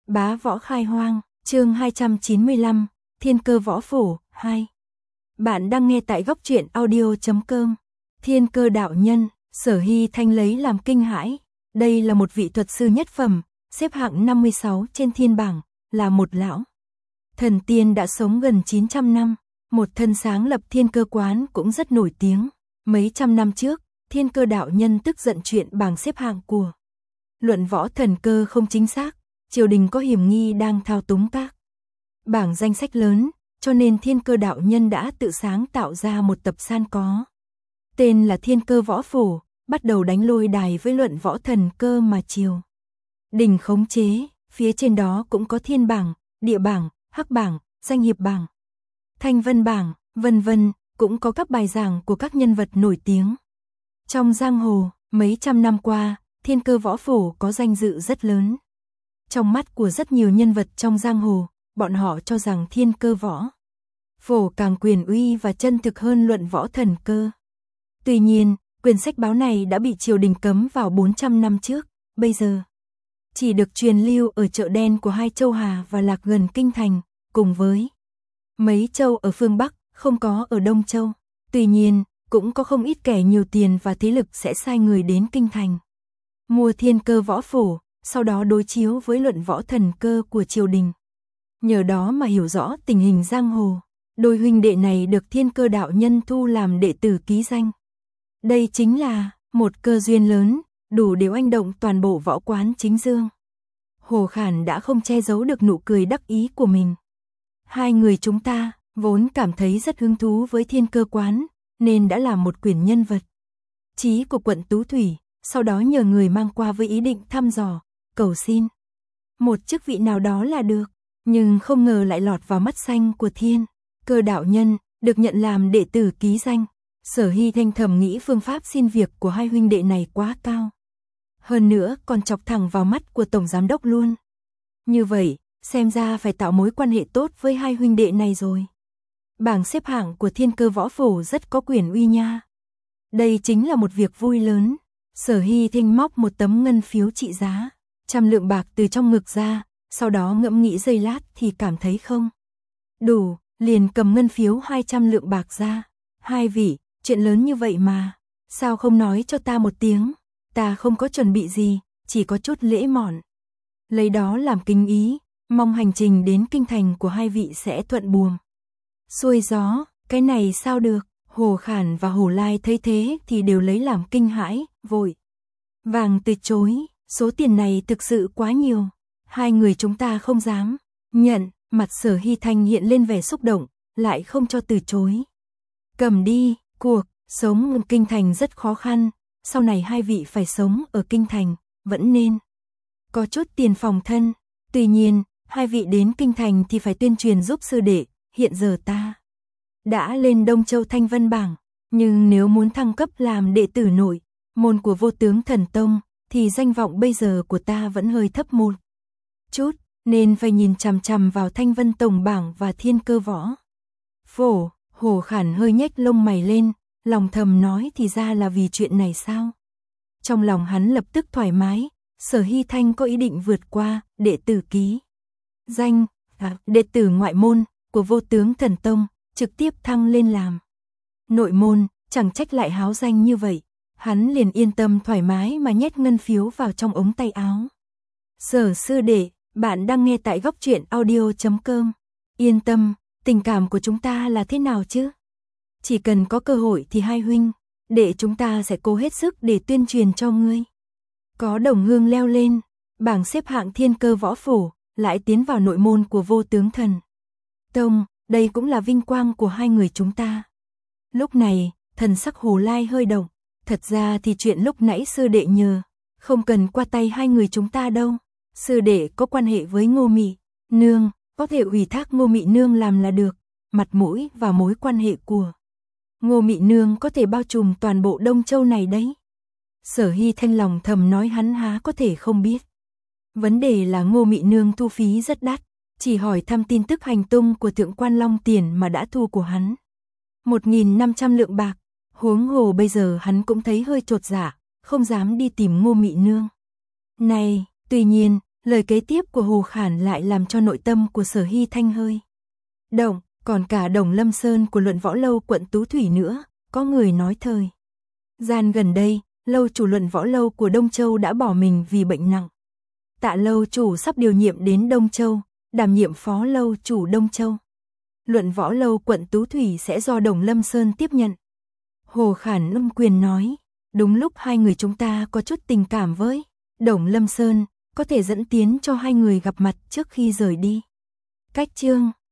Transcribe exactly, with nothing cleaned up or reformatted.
Bá võ khai hoang, chương hai trăm chín mươi lăm, Thiên Cơ Võ Phổ, hai. Bạn đang nghe tại góc truyện audio chấm com. Thiên Cơ đạo nhân, Sở Hy Thanh lấy làm kinh hãi. Đây là một vị thuật sư nhất phẩm, xếp hạng năm mươi sáu trên thiên bảng, là một lão thần tiên đã sống gần chín trăm năm. Một thân sáng lập Thiên Cơ quán cũng rất nổi tiếng. Mấy trăm năm trước, Thiên Cơ đạo nhân tức giận chuyện bảng xếp hạng của luận võ thần cơ không chính xác. Triều đình có hiểm nghi đang thao túng các bảng danh sách lớn, cho nên Thiên Cơ đạo nhân đã tự sáng tạo ra một tập san có tên là Thiên Cơ Võ Phổ, bắt đầu đánh lôi đài với luận võ thần cơ mà triều đình khống chế. Phía trên đó cũng có thiên bảng, địa bảng, hắc bảng, danh hiệp bảng, thanh vân bảng, vân vân, cũng có các bài giảng của các nhân vật nổi tiếng trong giang hồ. Mấy trăm năm qua, Thiên Cơ Võ Phổ có danh dự rất lớn trong mắt của rất nhiều nhân vật trong giang hồ. Bọn họ cho rằng Thiên Cơ Võ Phổ càng quyền uy và chân thực hơn luận võ thần cơ. Tuy nhiên, quyển sách báo này đã bị triều đình cấm vào bốn trăm năm trước, bây giờ chỉ được truyền lưu ở chợ đen của hai châu Hà và Lạc gần kinh thành, cùng với mấy châu ở phương Bắc, không có ở Đông Châu. Tuy nhiên, cũng có không ít kẻ nhiều tiền và thế lực sẽ sai người đến kinh thành mua Thiên Cơ Võ Phổ, sau đó đối chiếu với luận võ thần cơ của triều đình. Nhờ đó mà hiểu rõ tình hình giang hồ. Đôi huynh đệ này được Thiên Cơ đạo nhân thu làm đệ tử ký danh. Đây chính là một cơ duyên lớn, đủ để oanh động toàn bộ võ quán chính dương. Hồ Khản đã không che giấu được nụ cười đắc ý của mình. Hai người chúng ta vốn cảm thấy rất hứng thú với Thiên Cơ quán, nên đã làm một quyển nhân vật chí của quận Tú Thủy, sau đó nhờ người mang qua với ý định thăm dò, cầu xin một chức vị nào đó là được. Nhưng không ngờ lại lọt vào mắt xanh của Thiên Cơ đạo nhân, được nhận làm đệ tử ký danh. Sở Hy Thanh thầm nghĩ phương pháp xin việc của hai huynh đệ này quá cao. Hơn nữa còn chọc thẳng vào mắt của tổng giám đốc luôn. Như vậy, xem ra phải tạo mối quan hệ tốt với hai huynh đệ này rồi. Bảng xếp hạng của Thiên Cơ Võ Phổ rất có quyền uy nha. Đây chính là một việc vui lớn. Sở Hy Thanh móc một tấm ngân phiếu trị giá trăm lượng bạc từ trong ngực ra, sau đó ngẫm nghĩ giây lát thì cảm thấy không đủ, liền cầm ngân phiếu hai trăm lượng bạc ra. Hai vị, chuyện lớn như vậy mà, sao không nói cho ta một tiếng? Ta không có chuẩn bị gì, chỉ có chút lễ mọn. Lấy đó làm kính ý, mong hành trình đến kinh thành của hai vị sẽ thuận buồm xuôi gió. Cái này sao được? Hồ Khản và Hồ Lai thấy thế thì đều lấy làm kinh hãi, vội vàng từ chối. Số tiền này thực sự quá nhiều, hai người chúng ta không dám nhận. Mặt Sở Hy Thanh hiện lên vẻ xúc động, lại không cho từ chối. Cầm đi, cuộc sống ở kinh thành rất khó khăn, sau này hai vị phải sống ở kinh thành, vẫn nên có chút tiền phòng thân. Tuy nhiên, hai vị đến kinh thành thì phải tuyên truyền giúp sư đệ. Hiện giờ ta đã lên Đông Châu Thanh Vân bảng, nhưng nếu muốn thăng cấp làm đệ tử nội môn của Vô Tướng Thần Tông, thì danh vọng bây giờ của ta vẫn hơi thấp một chút, nên phải nhìn chằm chằm vào Thanh Vân Tổng bảng và Thiên Cơ Võ Phổ. Hồ Khản hơi nhếch lông mày lên, lòng thầm nói thì ra là vì chuyện này sao. Trong lòng hắn lập tức thoải mái. Sở Hy Thanh có ý định vượt qua đệ tử ký danh, à, đệ tử ngoại môn của Vô Tướng Thần Tông, trực tiếp thăng lên làm nội môn, chẳng trách lại háo danh như vậy. Hắn liền yên tâm thoải mái mà nhét ngân phiếu vào trong ống tay áo. Sở sư đệ, bạn đang nghe tại góc truyện audio chấm com. Yên tâm, tình cảm của chúng ta là thế nào chứ? Chỉ cần có cơ hội thì hai huynh đệ chúng ta sẽ cố hết sức để tuyên truyền cho ngươi. Có đồng hương leo lên bảng xếp hạng Thiên Cơ Võ Phổ, lại tiến vào nội môn của Vô Tướng Thần Tông, đây cũng là vinh quang của hai người chúng ta. Lúc này, thần sắc Hồ Lai hơi động. Thật ra thì chuyện lúc nãy sư đệ nhờ, không cần qua tay hai người chúng ta đâu. Sư đệ có quan hệ với Ngô Mị Nương, có thể ủy thác Ngô Mị Nương làm là được. Mặt mũi và mối quan hệ của Ngô Mị Nương có thể bao trùm toàn bộ Đông Châu này đấy. Sở Hy Thanh lòng thầm nói hắn há có thể không biết. Vấn đề là Ngô Mị Nương thu phí rất đắt, chỉ hỏi thăm tin tức hành tung của Thượng Quan Long Tiền mà đã thu của hắn một nghìn năm trăm lượng bạc. Huống hồ bây giờ hắn cũng thấy hơi chột dạ, không dám đi tìm Ngô Mị Nương này. Tuy nhiên, Lời kế tiếp của Hồ Khản lại làm cho nội tâm của Sở Hy Thanh hơi động, còn cả Đồng Lâm Sơn của Luận Võ Lâu quận Tú Thủy nữa, có người nói thời gian gần đây, lâu chủ Luận Võ Lâu của Đông Châu đã bỏ mình vì bệnh nặng. Tạ lâu chủ sắp điều nhiệm đến Đông Châu, đảm nhiệm phó lâu chủ Đông Châu. Luận Võ Lâu quận Tú Thủy sẽ do Đồng Lâm Sơn tiếp nhận. Hồ Khản ôm quyền nói, đúng lúc hai người chúng ta có chút tình cảm với Đồng Lâm Sơn, có thể dẫn tiến cho hai người gặp mặt trước khi rời đi. Cách chương